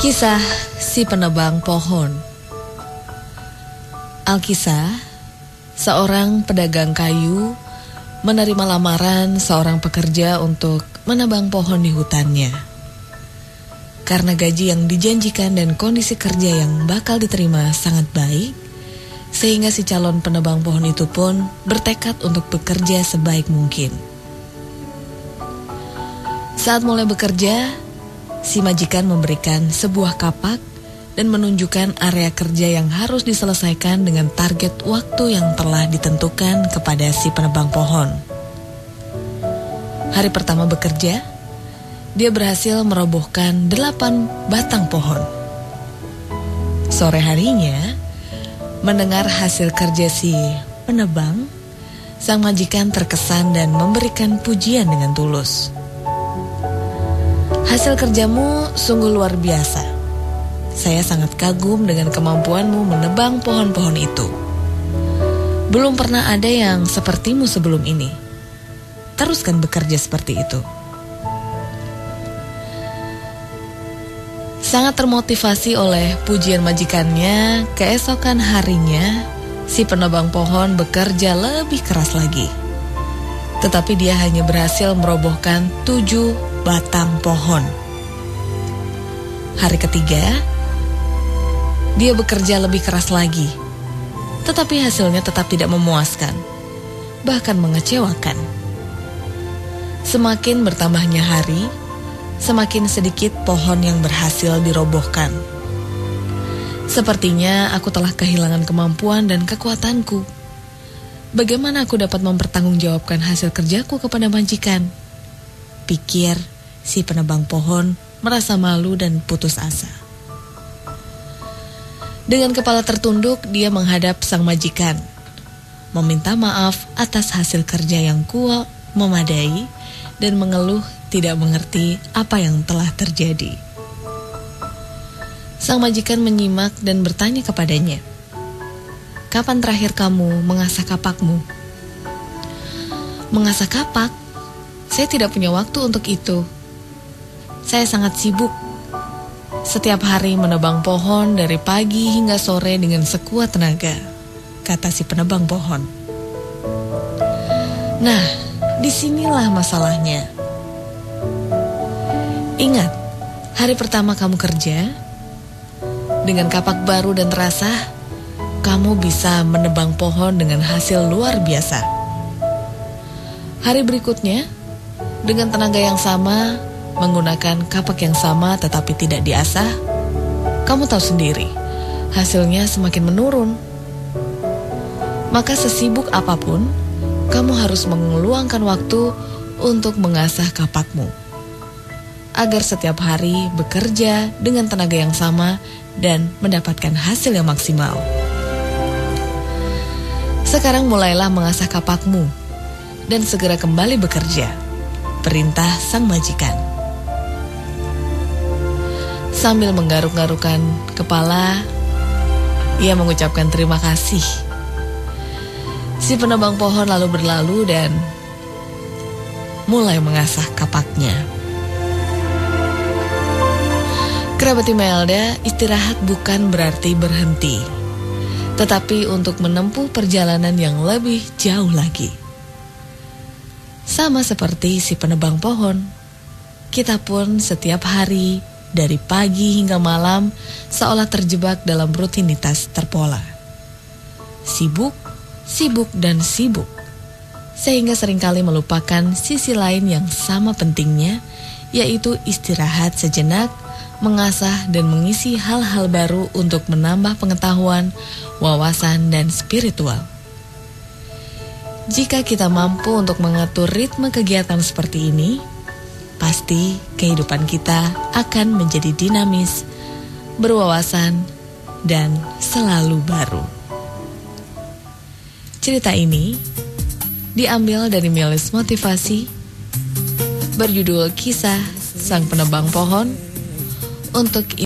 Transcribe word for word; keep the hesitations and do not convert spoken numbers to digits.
Kisah si penebang pohon. Alkisah, seorang pedagang kayu menerima lamaran seorang pekerja untuk menebang pohon di hutannya. Karena gaji yang dijanjikan dan kondisi kerja yang bakal diterima sangat baik, sehingga si calon penebang pohon itu pun bertekad untuk bekerja sebaik mungkin. Saat mulai bekerja, si majikan memberikan sebuah kapak dan menunjukkan area kerja yang harus diselesaikan dengan target waktu yang telah ditentukan kepada si penebang pohon. Hari pertama bekerja, dia berhasil merobohkan delapan batang pohon. Sore harinya, mendengar hasil kerja si penebang, sang majikan terkesan dan memberikan pujian dengan tulus. Hasil kerjamu sungguh luar biasa. Saya sangat kagum dengan kemampuanmu menebang pohon-pohon itu. Belum pernah ada yang sepertimu sebelum ini. Teruskan bekerja seperti itu. Sangat termotivasi oleh pujian majikannya, keesokan harinya si penebang pohon bekerja lebih keras lagi. Tetapi dia hanya berhasil merobohkan tujuh batang pohon. Hari ketiga, dia bekerja lebih keras lagi. Tetapi hasilnya tetap tidak memuaskan, bahkan mengecewakan. Semakin bertambahnya hari, semakin sedikit pohon yang berhasil dirobohkan. Sepertinya aku telah kehilangan kemampuan dan kekuatanku. Bagaimana aku dapat mempertanggungjawabkan hasil kerjaku kepada majikan? Pikir si penebang pohon merasa malu dan putus asa. Dengan kepala tertunduk, dia menghadap sang majikan, meminta maaf atas hasil kerja yang kurang memadai dan mengeluh tidak mengerti apa yang telah terjadi. Sang majikan menyimak dan bertanya kepadanya, "Kapan terakhir kamu mengasah kapakmu?" "Mengasah kapak? Saya tidak punya waktu untuk itu. Saya sangat sibuk. Setiap hari menebang pohon dari pagi hingga sore dengan sekuat tenaga," kata si penebang pohon. Nah, disinilah masalahnya. Ingat, hari pertama kamu kerja, dengan kapak baru dan terasa, kamu bisa menebang pohon dengan hasil luar biasa. Hari berikutnya, dengan tenaga yang sama, menggunakan kapak yang sama tetapi tidak diasah, kamu tahu sendiri, hasilnya semakin menurun. Maka sesibuk apapun, kamu harus meluangkan waktu untuk mengasah kapakmu, agar setiap hari bekerja dengan tenaga yang sama dan mendapatkan hasil yang maksimal. Sekarang mulailah mengasah kapakmu dan segera kembali bekerja, perintah sang majikan. Sambil menggaruk-garukkan kepala, ia mengucapkan terima kasih. Si penebang pohon lalu berlalu dan mulai mengasah kapaknya. Kerabat Imelda, istirahat bukan berarti berhenti, tetapi untuk menempuh perjalanan yang lebih jauh lagi. Sama seperti si penebang pohon, kita pun setiap hari dari pagi hingga malam seolah terjebak dalam rutinitas terpola. Sibuk, sibuk dan sibuk, sehingga seringkali melupakan sisi lain yang sama pentingnya, yaitu istirahat sejenak, mengasah dan mengisi hal-hal baru untuk menambah pengetahuan, wawasan, dan spiritual. Jika kita mampu untuk mengatur ritme kegiatan seperti ini, pasti kehidupan kita akan menjadi dinamis, berwawasan, dan selalu baru. Cerita ini diambil dari menulis motivasi berjudul Kisah Sang Penebang Pohon untuk